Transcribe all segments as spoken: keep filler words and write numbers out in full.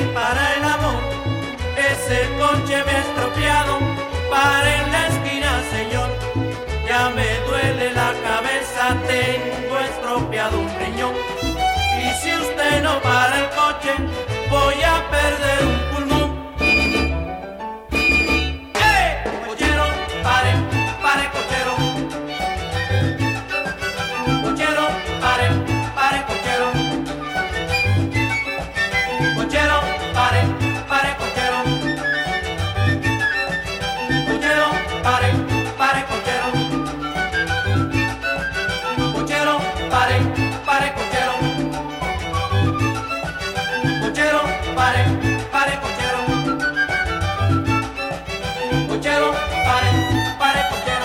para el amor. Ese coche me ha estropeado, para en la esquina, señor. Ya me duele la cabeza, tengo estropeado un riñón. Y si usted no para el coche, voy a perder un pulmón. ¡Eh! Cochero, pare, pare, cochero. Cochero, pare, pare, cochero. Cochero, pare, pare, cochero. Cochero, pare, pare, cochero. Cochero, pare, pare, cochero. Cochero, pare, pare, cochero. Cochero, pare, pare, cochero.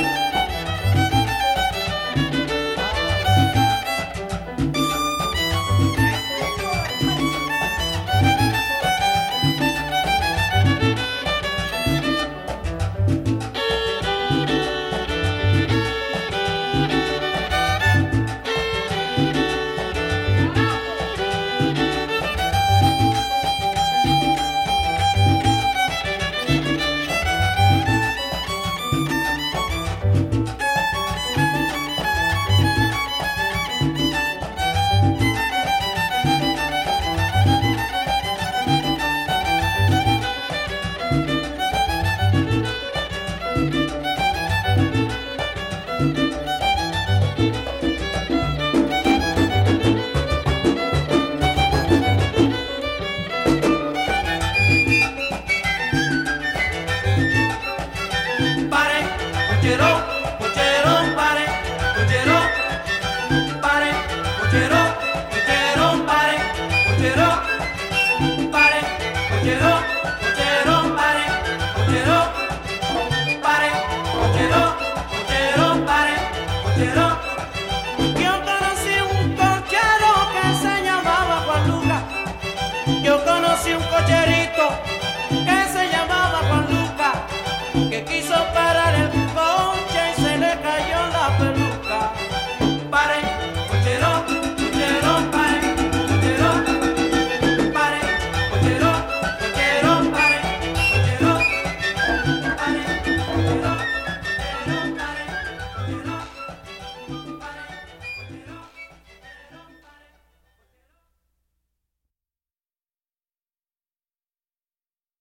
Cochero, cochero, pare, cochero, pare, cochero, cochero, pare, cochero, pare, cochero, cochero, pare, cochero, pare, cochero, cochero, pare, cochero. Yo conocí un cochero que se llamaba Juan Lucas. Yo conocí un cocherito que se llamaba Juan Lucas, que quiso parar el